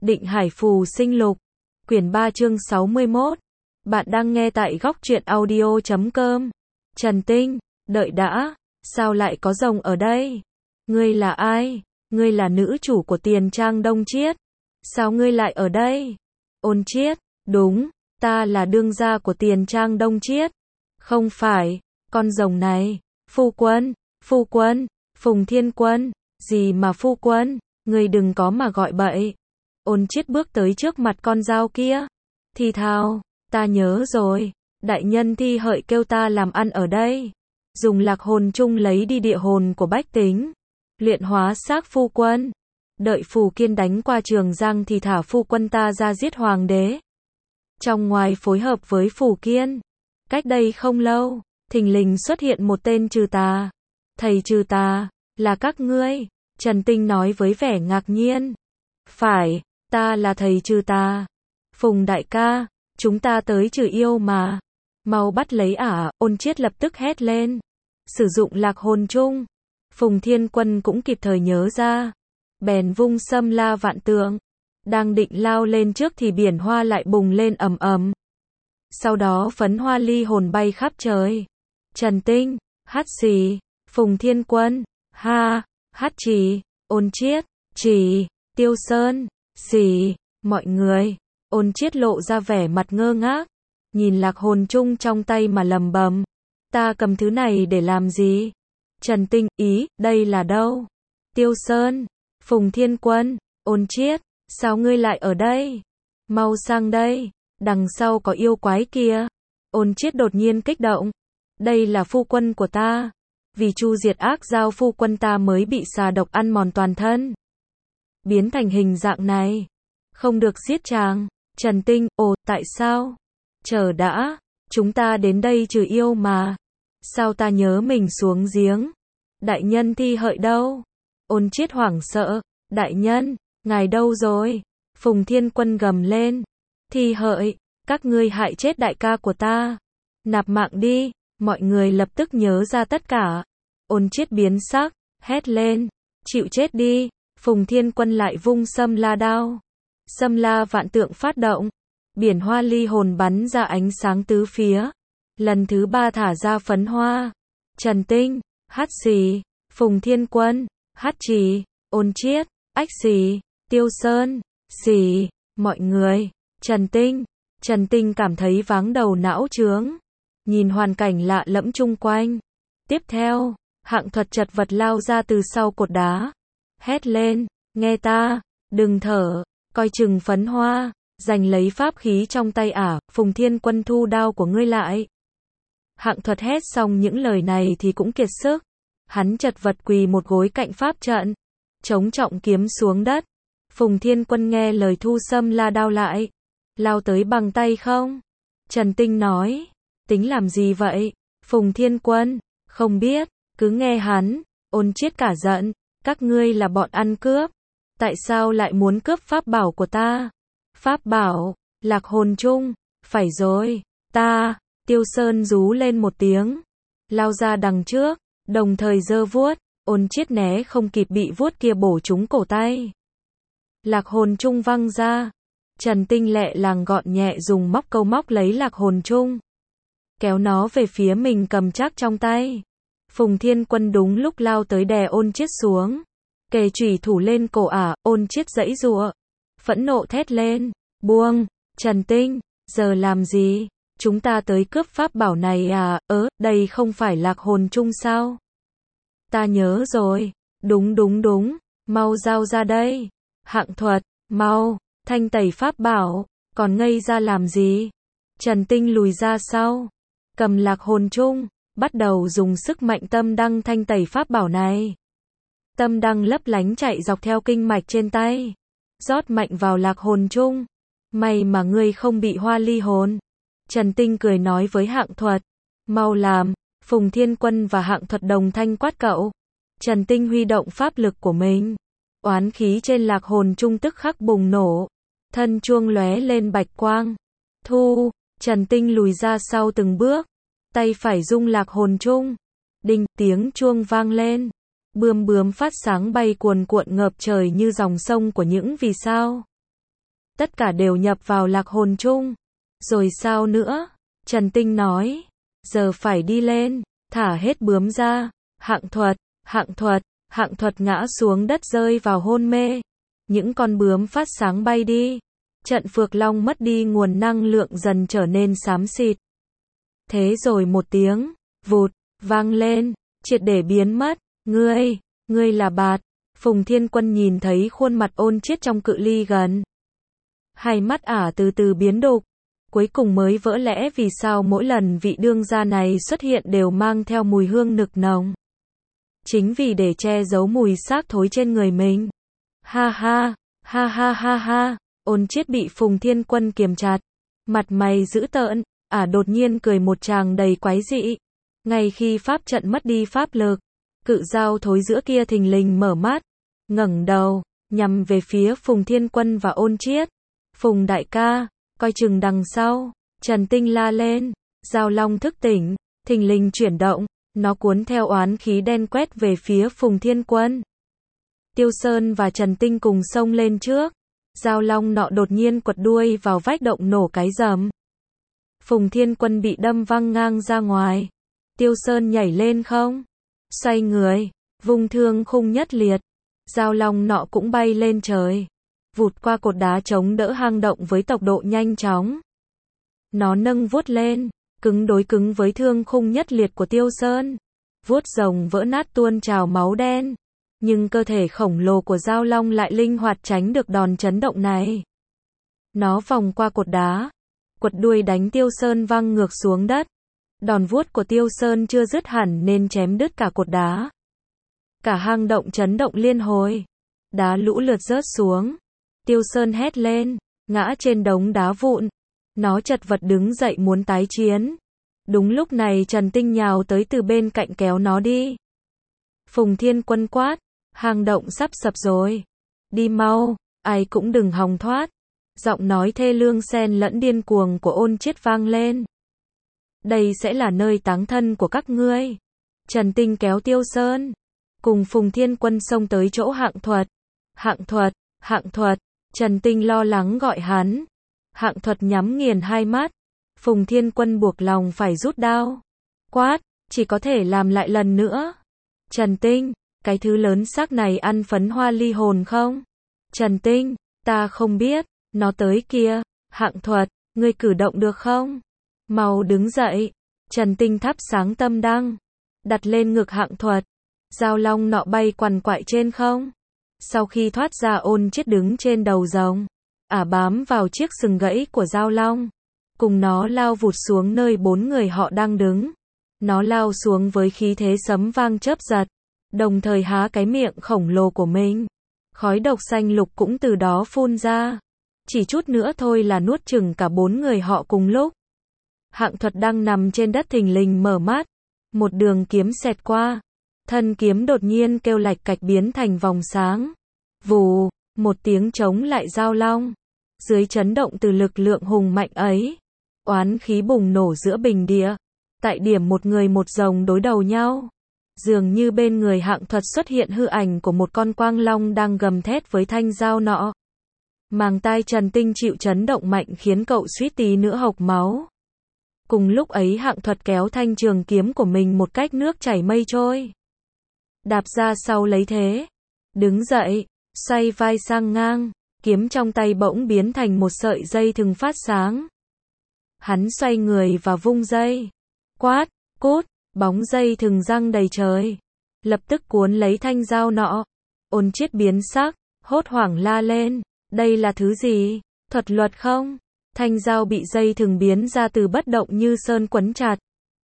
Định Hải Phù Sinh Lục, quyển 3 chương 61. Bạn đang nghe tại góc truyện audio.com. Trần Tinh, đợi đã, sao lại có rồng ở đây? Ngươi là ai? Ngươi là nữ chủ của Tiền Trang Đông Triết. Sao ngươi lại ở đây? Ôn Triết, đúng, ta là đương gia của Tiền Trang Đông Triết. Không phải, con rồng này, phu quân, Phùng Thiên Quân, gì mà phu quân, ngươi đừng có mà gọi bậy. Ôn Triết bước tới trước mặt con dao kia, thì thào, ta nhớ rồi, đại nhân Thi Hợi kêu ta làm ăn ở đây, dùng lạc hồn chung lấy đi địa hồn của bách tính, luyện hóa xác phu quân, đợi Phù Kiên đánh qua Trường Giang thì thả phu quân ta ra giết hoàng đế. Trong ngoài phối hợp với Phù Kiên, cách đây không lâu, thình lình xuất hiện một tên trừ tà. Thầy trừ tà, là các ngươi? Trần Tinh nói với vẻ ngạc nhiên. Phải, ta là thầy trừ tà. Phùng đại ca, chúng ta tới trừ yêu mà. Mau bắt lấy ả, Ôn Triết lập tức hét lên. Sử dụng lạc hồn chung. Phùng Thiên Quân cũng kịp thời nhớ ra. Bèn vung Sâm La Vạn Tượng. Đang định lao lên trước thì biển hoa lại bùng lên ầm ầm. Sau đó phấn hoa ly hồn bay khắp trời. Trần Tinh, hát xì, Phùng Thiên Quân, ha, hát trì, Ôn Triết, trì, Tiêu Sơn, xì, mọi người. Ôn Triết lộ ra vẻ mặt ngơ ngác, nhìn lạc hồn chung trong tay mà lầm bầm. Ta cầm thứ này để làm gì? Trần Tinh, ý, đây là đâu? Tiêu Sơn, Phùng Thiên Quân, Ôn Triết, sao ngươi lại ở đây? Mau sang đây, đằng sau có yêu quái kia. Ôn Triết đột nhiên kích động. Đây là phu quân của ta. Vì chu diệt ác giao phu quân ta mới bị xà độc ăn mòn toàn thân. Biến thành hình dạng này. Không được giết chàng. Trần Tinh, ồ, tại sao? Chờ đã, chúng ta đến đây trừ yêu mà. Sao ta nhớ mình xuống giếng? Đại nhân Thi Hợi đâu? Ôn Triết hoảng sợ. Đại nhân, ngài đâu rồi? Phùng Thiên Quân gầm lên. Thi Hợi, các ngươi hại chết đại ca của ta. Nạp mạng đi. Mọi người lập tức nhớ ra tất cả. Ôn Triết biến sắc, hét lên. Chịu chết đi. Phùng Thiên Quân lại vung Sâm La đao. Sâm La Vạn Tượng phát động. Biển hoa ly hồn bắn ra ánh sáng tứ phía. Lần thứ 3 thả ra phấn hoa. Trần Tinh, hát xì, Phùng Thiên Quân, hát trì, Ôn Triết, ách xì, Tiêu Sơn, xì, mọi người. Trần Tinh cảm thấy váng đầu não trướng. Nhìn hoàn cảnh lạ lẫm chung quanh. Tiếp theo, Hạng Thuật chật vật lao ra từ sau cột đá. Hét lên, nghe ta, đừng thở, coi chừng phấn hoa, giành lấy pháp khí trong tay ả, Phùng Thiên Quân thu đao của ngươi lại. Hạng Thuật hét xong những lời này thì cũng kiệt sức. Hắn chật vật quỳ một gối cạnh pháp trận, chống trọng kiếm xuống đất. Phùng Thiên Quân nghe lời thu Sâm La đao lại. Lao tới bằng tay không? Trần Tinh nói. Tính làm gì vậy? Phùng Thiên Quân, không biết, cứ nghe hắn. Ôn Triết cả giận, các ngươi là bọn ăn cướp. Tại sao lại muốn cướp pháp bảo của ta? Pháp bảo, lạc hồn chung, phải rồi, ta. Tiêu Sơn rú lên một tiếng, lao ra đằng trước, đồng thời giơ vuốt. Ôn Triết né không kịp bị vuốt kia bổ trúng cổ tay. Lạc hồn chung văng ra. Trần Tinh lẹ làng gọn nhẹ dùng móc câu móc lấy lạc hồn chung, kéo nó về phía mình cầm chắc trong tay. Phùng Thiên Quân đúng lúc lao tới đè Ôn Triết xuống, kề chủy thủ lên cổ ả. Ôn Triết giãy giụa, phẫn nộ thét lên, buông. Trần Tinh, giờ làm gì? Chúng ta tới cướp pháp bảo này à? Đây không phải lạc hồn chung sao? Ta nhớ rồi, đúng, mau giao ra đây. Hạng Thuật, mau, thanh tẩy pháp bảo, còn ngây ra làm gì? Trần Tinh lùi ra sau, cầm lạc hồn chung, bắt đầu dùng sức mạnh tâm đăng thanh tẩy pháp bảo này. Tâm đăng lấp lánh chạy dọc theo kinh mạch trên tay, rót mạnh vào lạc hồn chung. May mà ngươi không bị hoa ly hồn. Trần Tinh cười nói với Hạng Thuật. Mau làm. Phùng Thiên Quân và Hạng Thuật đồng thanh quát cậu. Trần Tinh huy động pháp lực của mình. Oán khí trên lạc hồn chung tức khắc bùng nổ. Thân chuông lóe lên bạch quang. Thu. Trần Tinh lùi ra sau từng bước. Tay phải rung lạc hồn chung. Đinh, tiếng chuông vang lên. Bươm bướm phát sáng bay cuồn cuộn ngập trời như dòng sông của những vì sao. tất cả đều nhập vào lạc hồn chung. Rồi sao nữa? Trần Tinh nói, giờ phải đi lên, thả hết bướm ra. Hạng thuật ngã xuống đất rơi vào hôn mê. Những con bướm phát sáng bay đi. Trận Phược Long mất đi nguồn năng lượng dần trở nên xám xịt. Thế rồi một tiếng, vụt, vang lên, triệt để biến mất. Ngươi là Bạt. Phùng Thiên Quân nhìn thấy khuôn mặt Ôn Chiết trong cự ly gần. Hai mắt ả từ từ biến đục. Cuối cùng mới vỡ lẽ vì sao mỗi lần vị đương gia này xuất hiện đều mang theo mùi hương nực nồng. Chính vì để che giấu mùi xác thối trên người mình. Ha ha. Ôn Chiết bị Phùng Thiên Quân kiềm chặt. Mặt mày dữ tợn, ả đột nhiên cười một tràng đầy quái dị. Ngay khi pháp trận mất đi pháp lực, cự dao thối giữa kia thình lình mở mắt, ngẩng đầu, nhằm về phía Phùng Thiên Quân và Ôn Chiết. Phùng đại ca, coi chừng đằng sau. Trần Tinh la lên. Dao long thức tỉnh, thình lình chuyển động, nó cuốn theo oán khí đen quét về phía Phùng Thiên Quân. Tiêu Sơn và Trần Tinh cùng xông lên trước. Dao long nọ đột nhiên quật đuôi vào vách động nổ cái rầm. Phùng Thiên Quân bị đâm văng ngang ra ngoài. Tiêu Sơn nhảy lên không, xoay người, vung thương khung nhất liệt. Dao long nọ cũng bay lên trời, vụt qua cột đá chống đỡ hang động với tốc độ nhanh chóng. Nó nâng vuốt lên, cứng đối cứng với thương khung nhất liệt của Tiêu Sơn. Vuốt rồng vỡ nát tuôn trào máu đen. Nhưng cơ thể khổng lồ của dao long lại linh hoạt tránh được đòn chấn động này. Nó vòng qua cột đá, quật đuôi đánh Tiêu Sơn văng ngược xuống đất. Đòn vuốt của Tiêu Sơn chưa dứt hẳn nên chém đứt cả cột đá. Cả hang động chấn động liên hồi. Đá lũ lượt rớt xuống. Tiêu Sơn hét lên, ngã trên đống đá vụn. Nó chật vật đứng dậy muốn tái chiến. Đúng lúc này Trần Tinh nhào tới từ bên cạnh kéo nó đi. Phùng Thiên Quân quát, hang động sắp sập rồi. Đi mau, ai cũng đừng hòng thoát. Giọng nói thê lương xen lẫn điên cuồng của Ôn Chiết vang lên. Đây sẽ là nơi táng thân của các ngươi. Trần Tinh kéo Tiêu Sơn, cùng Phùng Thiên Quân xông tới chỗ Hạng Thuật. Trần Tinh lo lắng gọi hắn. Hạng Thuật nhắm nghiền hai mắt. Phùng Thiên Quân buộc lòng phải rút đao. Quát, chỉ có thể làm lại lần nữa. Trần Tinh, cái thứ lớn xác này ăn phấn hoa ly hồn không? Trần Tinh, ta không biết, nó tới kia. Hạng Thuật, ngươi cử động được không? Mau đứng dậy. Trần Tinh thắp sáng tâm đăng, đặt lên ngực Hạng Thuật. Dao long nọ bay quằn quại trên không. Sau khi thoát ra Ôn Chiết đứng trên đầu rồng. Ả bám vào chiếc sừng gãy của dao long. Cùng nó lao vụt xuống nơi bốn người họ đang đứng. Nó lao xuống với khí thế sấm vang chớp giật. Đồng thời há cái miệng khổng lồ của mình. Khói độc xanh lục cũng từ đó phun ra. Chỉ chút nữa thôi là nuốt chửng cả bốn người họ cùng lúc. Hạng Thuật đang nằm trên đất thình lình mở mắt. Một đường kiếm xẹt qua. Thân kiếm đột nhiên kêu lạch cạch biến thành vòng sáng. Vù, một tiếng chống lại dao long. Dưới chấn động từ lực lượng hùng mạnh ấy, oán khí bùng nổ giữa bình địa. Tại điểm một người một rồng đối đầu nhau. Dường như bên người Hạng Thuật xuất hiện hư ảnh của một con quang long đang gầm thét với thanh dao nọ. Màng tai Trần Tinh chịu chấn động mạnh khiến cậu suýt tí nữa hộc máu. Cùng lúc ấy Hạng Thuật kéo thanh trường kiếm của mình một cách nước chảy mây trôi. Đạp ra sau lấy thế. Đứng dậy, xoay vai sang ngang, kiếm trong tay bỗng biến thành một sợi dây thừng phát sáng. Hắn xoay người và vung dây. Quát, cút, bóng dây thừng giăng đầy trời. Lập tức cuốn lấy thanh dao nọ. Ôn Chiết biến sắc, hốt hoảng la lên. Đây là thứ gì? Thuật luật không? Thanh dao bị dây thừng biến ra từ bất động như sơn quấn chặt.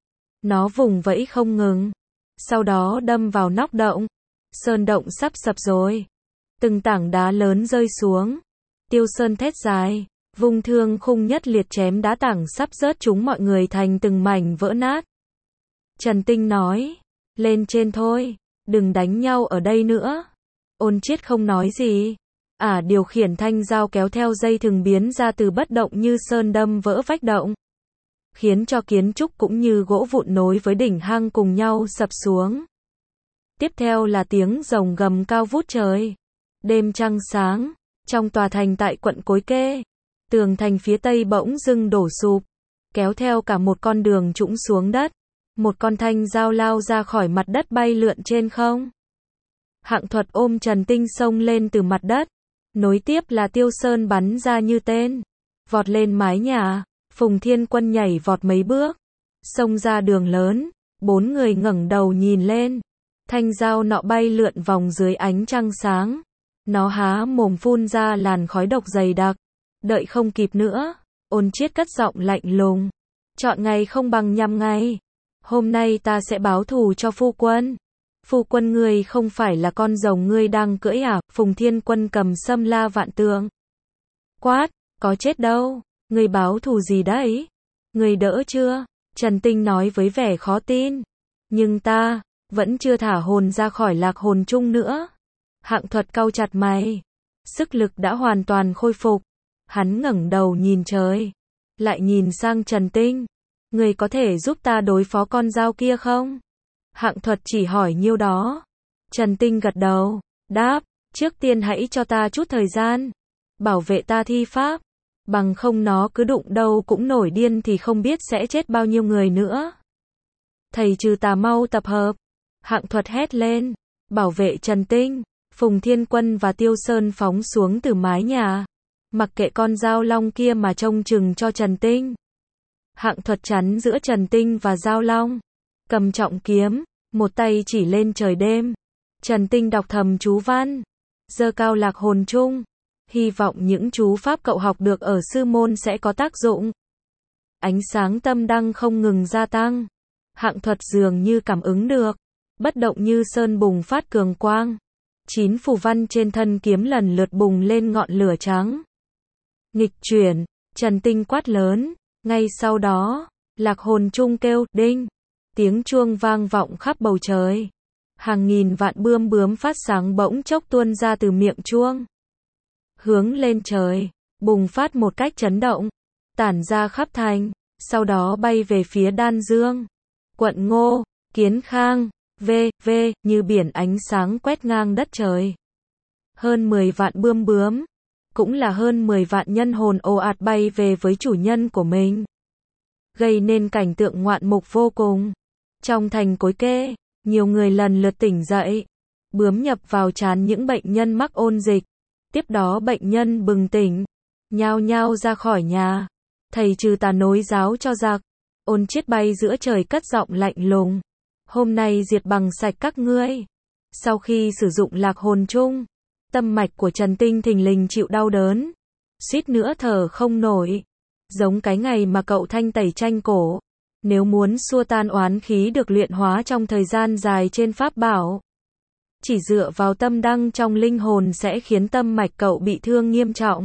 Nó vùng vẫy không ngừng. Sau đó đâm vào nóc động. Sơn động sắp sập rồi. Từng tảng đá lớn rơi xuống. Tiêu Sơn thét dài, vung thương khung nhất liệt chém đá tảng sắp rớt chúng mọi người thành từng mảnh vỡ nát. Trần Tinh nói, lên trên thôi, đừng đánh nhau ở đây nữa. Ôn Chiết không nói gì. Ả điều khiển thanh dao kéo theo dây thừng biến ra từ bất động như sơn đâm vỡ vách động. Khiến cho kiến trúc cũng như gỗ vụn nối với đỉnh hang cùng nhau sập xuống. Tiếp theo là tiếng rồng gầm cao vút trời. Đêm trăng sáng, Trong tòa thành tại quận Cối Kê, tường thành phía tây bỗng dưng đổ sụp, kéo theo cả một con đường trũng xuống đất. Một con thanh dao lao ra khỏi mặt đất bay lượn trên không. Hạng Thuật ôm Trần Tinh xông lên từ mặt đất. Nối tiếp là Tiêu Sơn bắn ra như tên. Vọt lên mái nhà, Phùng Thiên Quân nhảy vọt mấy bước. Xông ra đường lớn, 4 người ngẩng đầu nhìn lên. Thanh dao nọ bay lượn vòng dưới ánh trăng sáng. Nó há mồm phun ra làn khói độc dày đặc. Đợi không kịp nữa, Ôn Chiết cất giọng lạnh lùng. Chọn ngày không bằng nhằm ngày. Hôm nay ta sẽ báo thù cho phu quân. Phu quân ngươi không phải là con rồng ngươi đang cưỡi à? Phùng Thiên Quân cầm sâm la vạn tượng. Quát, có chết đâu, ngươi báo thù gì đấy? Ngươi đỡ chưa? Trần Tinh nói với vẻ khó tin. Nhưng ta, vẫn chưa thả hồn ra khỏi lạc hồn chung nữa. Hạng Thuật cau chặt mày. Sức lực đã hoàn toàn khôi phục. Hắn ngẩng đầu nhìn trời. Lại nhìn sang Trần Tinh. Người có thể giúp ta đối phó con dao kia không? Hạng Thuật chỉ hỏi nhiêu đó. Trần Tinh gật đầu, đáp, trước tiên hãy cho ta chút thời gian. Bảo vệ ta thi pháp. Bằng không nó cứ đụng đâu cũng nổi điên thì không biết sẽ chết bao nhiêu người nữa. Thầy trừ tà mau tập hợp. Hạng Thuật hét lên. Bảo vệ Trần Tinh. Phùng Thiên Quân và Tiêu Sơn phóng xuống từ mái nhà. Mặc kệ con dao long kia mà trông chừng cho Trần Tinh. Hạng Thuật chắn giữa Trần Tinh và dao long. Cầm trọng kiếm, một tay chỉ lên trời đêm. Trần Tinh đọc thầm chú văn. Giơ cao lạc hồn chung. Hy vọng những chú pháp cậu học được ở sư môn sẽ có tác dụng. Ánh sáng tâm đăng không ngừng gia tăng. Hạng Thuật dường như cảm ứng được. Bất động như sơn bùng phát cường quang. 9 phù văn trên thân kiếm lần lượt bùng lên ngọn lửa trắng. Nghịch chuyển, Trần Tinh quát lớn. Ngay sau đó, lạc hồn chung kêu, đinh. Tiếng chuông vang vọng khắp bầu trời. Hàng nghìn vạn bươm bướm phát sáng bỗng chốc tuôn ra từ miệng chuông. Hướng lên trời, bùng phát một cách chấn động. Tản ra khắp thành, sau đó bay về phía Đan Dương. Quận Ngô, Kiến Khang, v.v. như biển ánh sáng quét ngang đất trời. Hơn 10 vạn bươm bướm. Cũng là hơn 10 vạn nhân hồn ồ ạt bay về với chủ nhân của mình. Gây nên cảnh tượng ngoạn mục vô cùng. Trong thành Cối Kê, nhiều người lần lượt tỉnh dậy. Bướm nhập vào trán những bệnh nhân mắc ôn dịch. Tiếp đó bệnh nhân bừng tỉnh. Nhao nhao ra khỏi nhà. Thầy trừ tà nối giáo cho giặc. Ôn Chiết bay giữa trời cất giọng lạnh lùng. Hôm nay diệt bằng sạch các ngươi. Sau khi sử dụng lạc hồn chung, tâm mạch của Trần Tinh thình lình chịu đau đớn. Suýt nữa thở không nổi. Giống cái ngày mà cậu thanh tẩy tranh cổ. Nếu muốn xua tan oán khí được luyện hóa trong thời gian dài trên pháp bảo. Chỉ dựa vào tâm đăng trong linh hồn sẽ khiến tâm mạch cậu bị thương nghiêm trọng.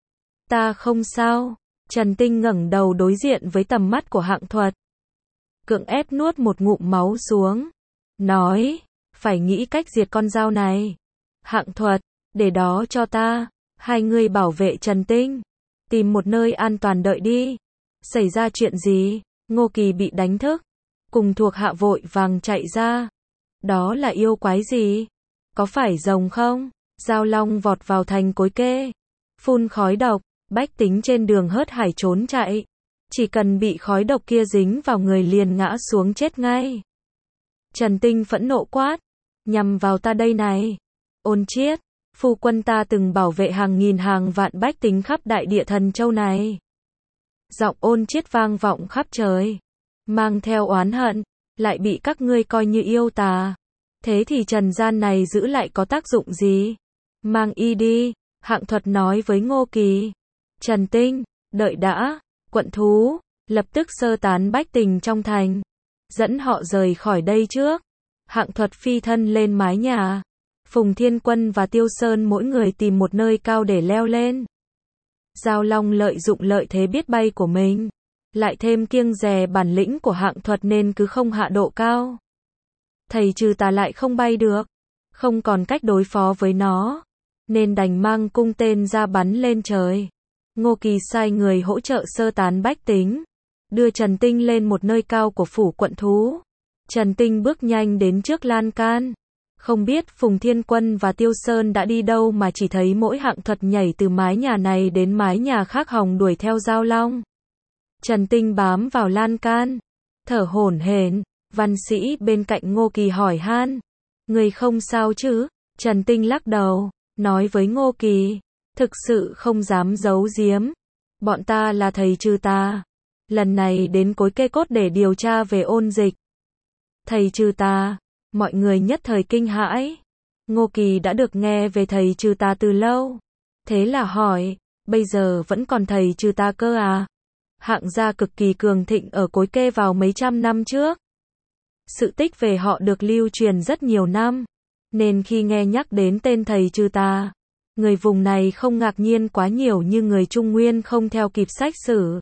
Ta không sao. Trần Tinh ngẩng đầu đối diện với tầm mắt của Hạng Thuật. Cưỡng ép nuốt một ngụm máu xuống. Nói, phải nghĩ cách diệt con dao này. Hạng Thuật, để đó cho ta. Hai người bảo vệ Trần Tinh. Tìm một nơi an toàn đợi đi. Xảy ra chuyện gì? Ngô Kỳ bị đánh thức. Cùng thuộc hạ vội vàng chạy ra. Đó là yêu quái gì? Có phải rồng không? Dao long vọt vào thành Cối Kê. Phun khói độc. Bách tính trên đường hớt hải trốn chạy. Chỉ cần bị khói độc kia dính vào người liền ngã xuống chết ngay. Trần Tinh phẫn nộ quát. Nhằm vào ta đây này. Ôn Chiết, phu quân ta từng bảo vệ hàng nghìn hàng vạn bách tính khắp đại địa Thần Châu này. Giọng Ôn Chiết vang vọng khắp trời. Mang theo oán hận, lại bị các ngươi coi như yêu tà. Thế thì trần gian này giữ lại có tác dụng gì? Mang y đi, Hạng Thuật nói với Ngô Kỳ. Trần Tinh, đợi đã, quận thú, lập tức sơ tán bách tính trong thành. Dẫn họ rời khỏi đây trước. Hạng Thuật phi thân lên mái nhà. Phùng Thiên Quân và Tiêu Sơn mỗi người tìm một nơi cao để leo lên. Dao long lợi dụng lợi thế biết bay của mình. Lại thêm kiêng dè bản lĩnh của Hạng Thuật nên cứ không hạ độ cao. Thầy trừ tà lại không bay được. Không còn cách đối phó với nó. Nên đành mang cung tên ra bắn lên trời. Ngô Kỳ sai người hỗ trợ sơ tán bách tính. Đưa Trần Tinh lên một nơi cao của phủ quận thú. Trần Tinh bước nhanh đến trước lan can. Không biết Phùng Thiên Quân và Tiêu Sơn đã đi đâu mà chỉ thấy mỗi Hạng Thuật nhảy từ mái nhà này đến mái nhà khác hòng đuổi theo Giao Long. Trần Tinh bám vào lan can, thở hổn hển. Văn Sĩ bên cạnh Ngô Kỳ hỏi han, người không sao chứ? Trần Tinh lắc đầu, nói với Ngô Kỳ, thực sự không dám giấu giếm. Bọn ta là thầy trừ tà, lần này đến Cối Kê Cốt để điều tra về ôn dịch. Thầy trừ tà, mọi người nhất thời kinh hãi. Ngô Kỳ đã được nghe về thầy trừ tà từ lâu. Thế là hỏi, bây giờ vẫn còn thầy trừ tà cơ à? Hạng gia cực kỳ cường thịnh ở Cối Kê vào mấy trăm năm trước. Sự tích về họ được lưu truyền rất nhiều năm, nên khi nghe nhắc đến tên thầy trừ tà, người vùng này không ngạc nhiên quá nhiều như người Trung Nguyên không theo kịp sách sử.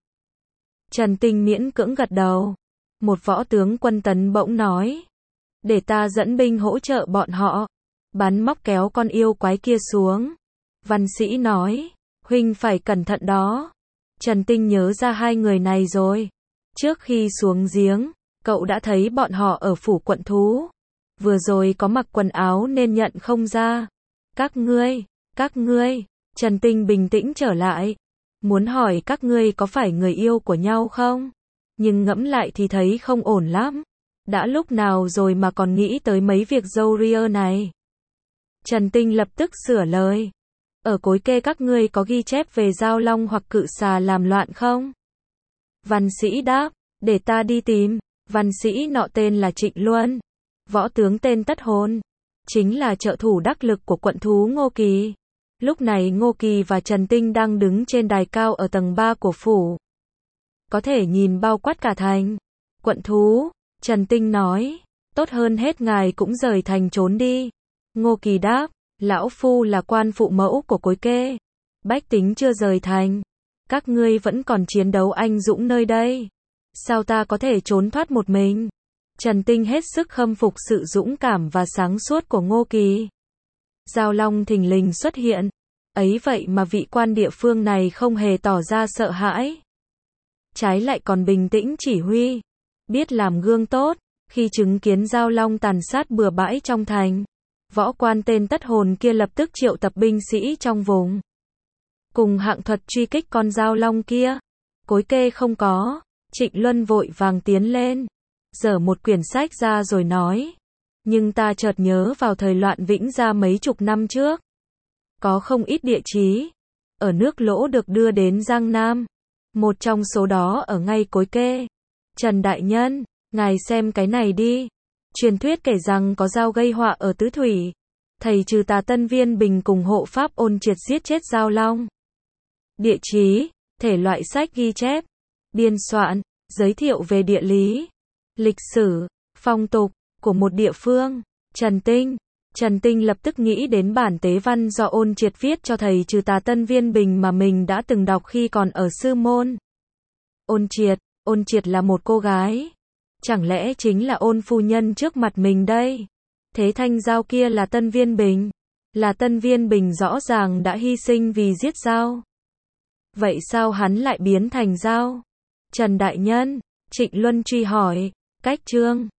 Trần Tinh miễn cưỡng gật đầu. Một võ tướng quân tấn bỗng nói, để ta dẫn binh hỗ trợ bọn họ, bắn móc kéo con yêu quái kia xuống. Văn Sĩ nói, huynh phải cẩn thận đó. Trần Tinh nhớ ra hai người này rồi. Trước khi xuống giếng, cậu đã thấy bọn họ ở phủ quận thú. Vừa rồi có mặc quần áo nên nhận không ra. Các ngươi, Trần Tinh bình tĩnh trở lại. Muốn hỏi các ngươi có phải người yêu của nhau không? Nhưng ngẫm lại thì thấy không ổn lắm. Đã lúc nào rồi mà còn nghĩ tới mấy việc râu ria này? Trần Tinh lập tức sửa lời. Ở Cối Kê các ngươi có ghi chép về Giao Long hoặc Cự Xà làm loạn không? Văn Sĩ đáp, để ta đi tìm. Văn Sĩ nọ tên là Trịnh Luân, võ tướng tên Tất Hồn, chính là trợ thủ đắc lực của quận thú Ngô Kỳ. Lúc này Ngô Kỳ và Trần Tinh đang đứng trên đài cao ở tầng 3 của phủ. Có thể nhìn bao quát cả thành. Quận thú, Trần Tinh nói, tốt hơn hết ngài cũng rời thành trốn đi. Ngô Kỳ đáp, lão phu là quan phụ mẫu của Cối Kê. Bách tính chưa rời thành. Các ngươi vẫn còn chiến đấu anh dũng nơi đây. Sao ta có thể trốn thoát một mình? Trần Tinh hết sức khâm phục sự dũng cảm và sáng suốt của Ngô Kỳ. Giao Long thình lình xuất hiện. Ấy vậy mà vị quan địa phương này không hề tỏ ra sợ hãi. Trái lại còn bình tĩnh chỉ huy. Biết làm gương tốt. Khi chứng kiến Giao Long tàn sát bừa bãi trong thành, võ quan tên Tất Hồn kia lập tức triệu tập binh sĩ trong vùng. Cùng Hạng Thuật truy kích con Giao Long kia. Cối Kê không có. Trịnh Luân vội vàng tiến lên, giở một quyển sách ra rồi nói, nhưng ta chợt nhớ vào thời loạn Vĩnh Gia mấy chục năm trước, có không ít địa chí ở nước Lỗ được đưa đến Giang Nam, một trong số đó ở ngay Cối Kê. Trần đại nhân, ngài xem cái này đi. Truyền thuyết kể rằng có dao gây họa ở Tứ Thủy, thầy trừ tà Tân Viên Bình cùng hộ pháp Ôn Triệt giết chết Giao Long. Địa chí, thể loại sách ghi chép, biên soạn, giới thiệu về địa lý, lịch sử, phong tục của một địa phương. Trần Tinh lập tức nghĩ đến bản tế văn do Ôn Triệt viết cho thầy trừ tà Tân Viên Bình mà mình đã từng đọc khi còn ở sư môn. Ôn Triệt là một cô gái. Chẳng lẽ chính là Ôn phu nhân trước mặt mình đây? Thế thanh Giao kia là Tân Viên Bình. Là Tân Viên Bình rõ ràng đã hy sinh vì giết Giao. Vậy sao hắn lại biến thành Giao? Trần đại nhân, Trịnh Luân truy hỏi, cách chương